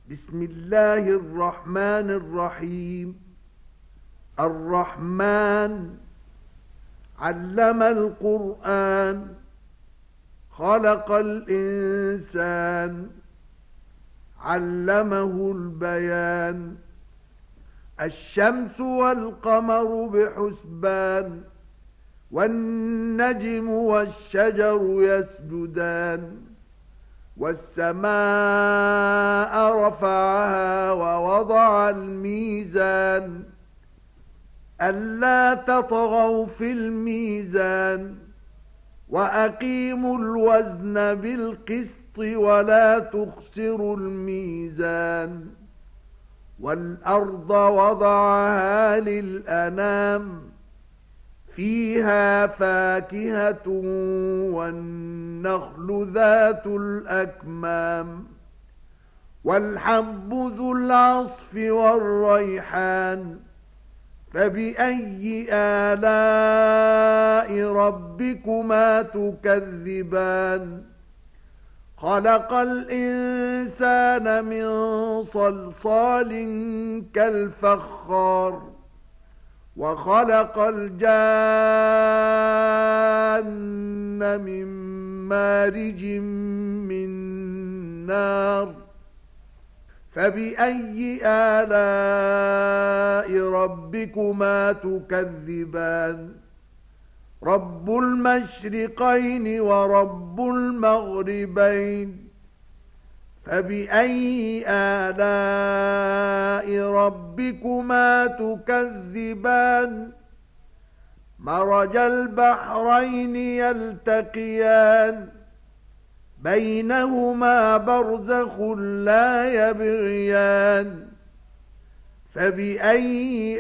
بسم الله الرحمن الرحيم. الرحمن علم القرآن، خلق الإنسان، علمه البيان. الشمس والقمر بحسبان، والنجم والشجر يسجدان. والسماء رفعها ووضع الميزان، ألا تطغوا في الميزان، وأقيموا الوزن بالقسط ولا تخسروا الميزان. والأرض وضعها للأنام، فيها فاكهة والنخل ذات الأكمام. والحب ذو العصف والريحان، فبأي آلاء ربكما تكذبان. خلق الإنسان من صلصال كالفخار، وخلق الجان من مارج من نار. فبأي آلاء ربكما تكذبان. رب المشرقين ورب المغربين، فبأي آلاء ربكما تكذبان. مرج البحرين يلتقيان، بينهما برزخ لا يبغيان. فبأي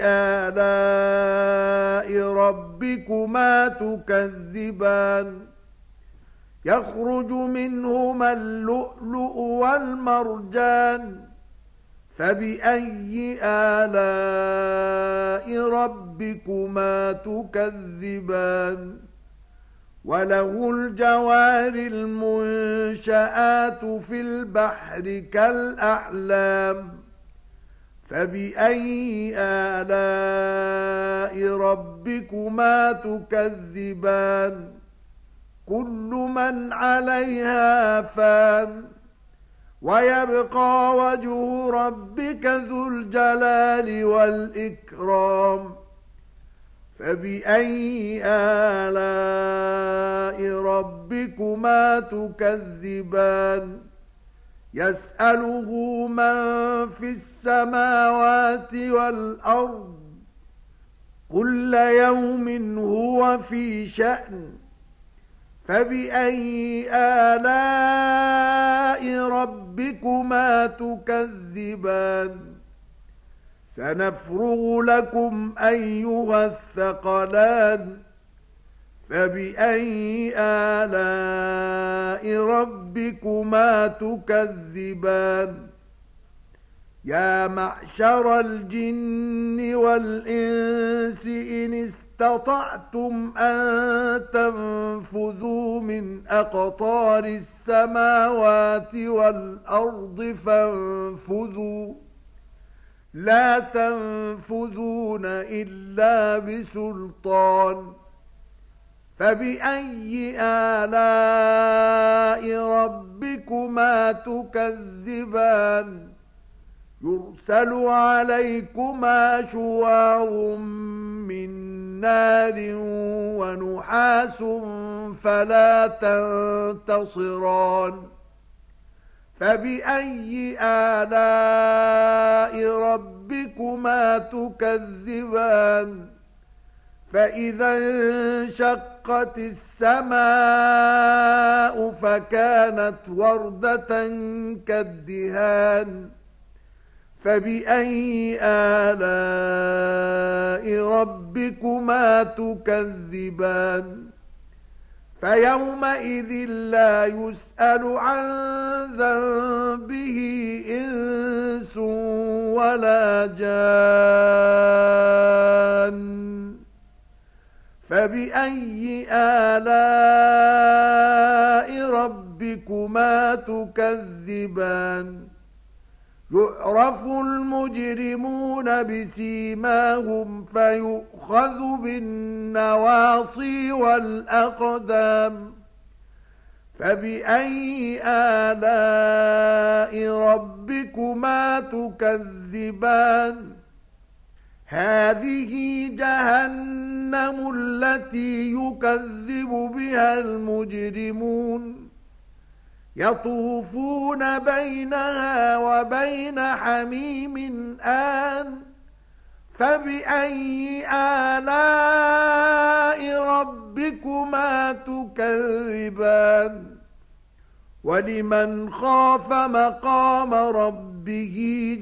آلاء ربكما تكذبان. يخرج منهما اللؤلؤ والمرجان، فبأي آلاء ربكما تكذبان. وله الجوار المنشآت في البحر كالأعلام، فبأي آلاء ربكما تكذبان. كل من عليها فان، ويبقى وجه ربك ذو الجلال والإكرام. فبأي آلاء ربكما تكذبان. يسأله من في السماوات والأرض، كل يوم هو في شأن. فبأي آلاء ربكما تكذبان. سنفرغ لكم أيها الثقلان، فبأي آلاء ربكما تكذبان. يا معشر الجن والإنس إن استطعتم أن تنفذوا من أقطار السماوات والأرض فانفذوا، لا تنفذون إلا بسلطان. فبأي آلاء ربكما تكذبان. يرسل عليكما شواظ من نار ونحاس فلا تنتصران. فبأي آلاء ربكما تكذبان. فإذا انشقت السماء فكانت وردة كالدهان. فبأي آلاء ربكما تكذبان. فيومئذ لا يسأل عن ذنبه إنس ولا جان. فبأي آلاء ربكما تكذبان. يعرف المجرمون بسيماهم فيؤخذ بالنواصي والأقدام فبأي آلاء ربكما تكذبان هذه جهنم التي يكذب بها المجرمون يطوفون بينها وبين حميم آن فبأي آلاء ربكما تكذبان ولمن خاف مقام ربه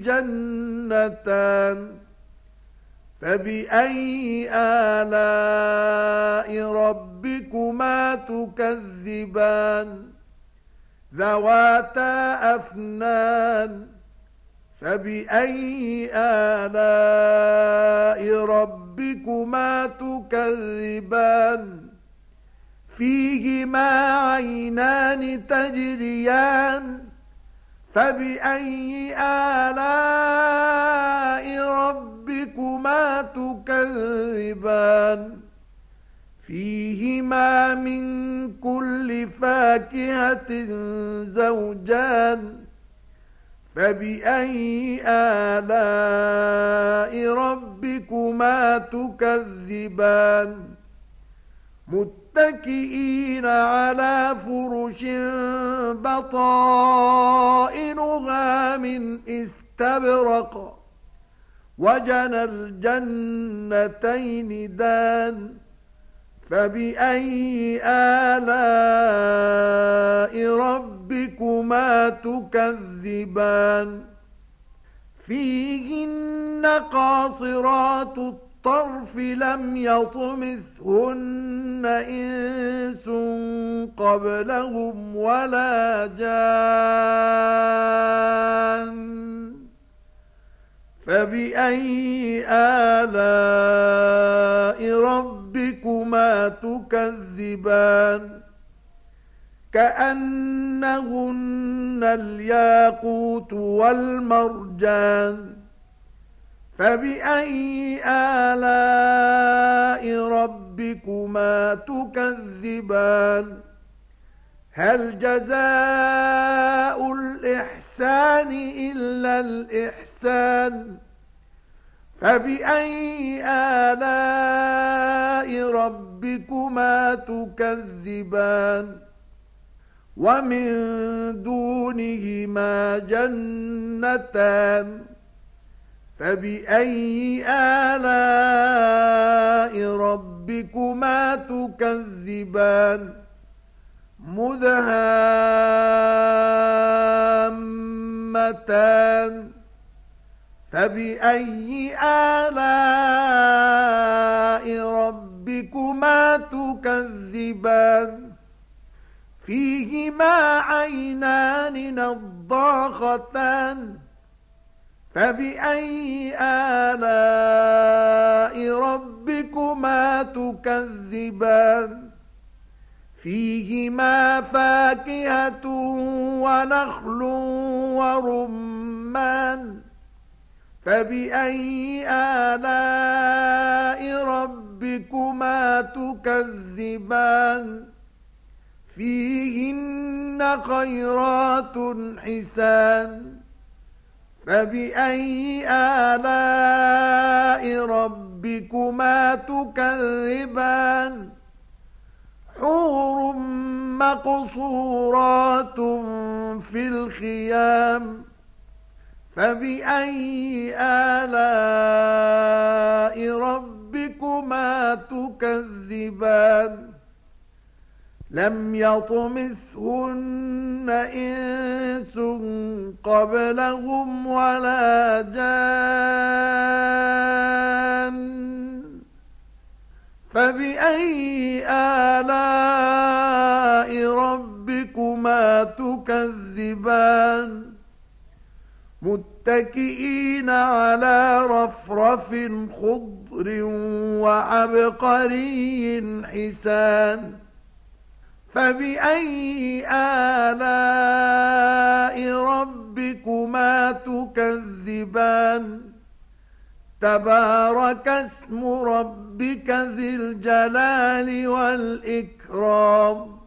جنتان فبأي آلاء ربكما تكذبان ذواتا أفنان فبأي آلاء ربكما تكذبان فيهما عينان تجريان فبأي آلاء ربكما تكذبان فيهما من كل فاكهة زوجان فبأي آلاء ربكما تكذبان متكئين على فرش بطائنها من استبرق وجنى الجنتين دان فبأي آلاء ربكما تكذبان فيهن قاصرات الطرف لم يطمثهن إنس قبلهم ولا جان فبأي آلاء ربكما تكذبان كأنهن الياقوت والمرجان فبأي آلاء ربكما تكذبان هل جزاء الإحسان إلا الإحسان فبأي آلاء ربكما تكذبان ومن دونهما جنتان فبأي آلاء ربكما تكذبان مدهامتان فبأي آلاء ربكما تكذبان فيهما عينان نضاختان فبأي آلاء ربكما تكذبان فيهما فاكهة ونخل ورمان فبأي آلاء ربكما تكذبان فيهن خيرات حسان فبأي آلاء ربكما تكذبان حور مقصورات في الخيام فبأي آلاء ربكما تكذبان لم يطمثهن إنس قبلهم ولا جان فبأي آلاء ربكما تكذبان متكئين على رفرف خضر وعبقري حسان فبأي آلاء ربكما ربكما تكذبان تبارك اسم ربك ذي الجلال والإكرام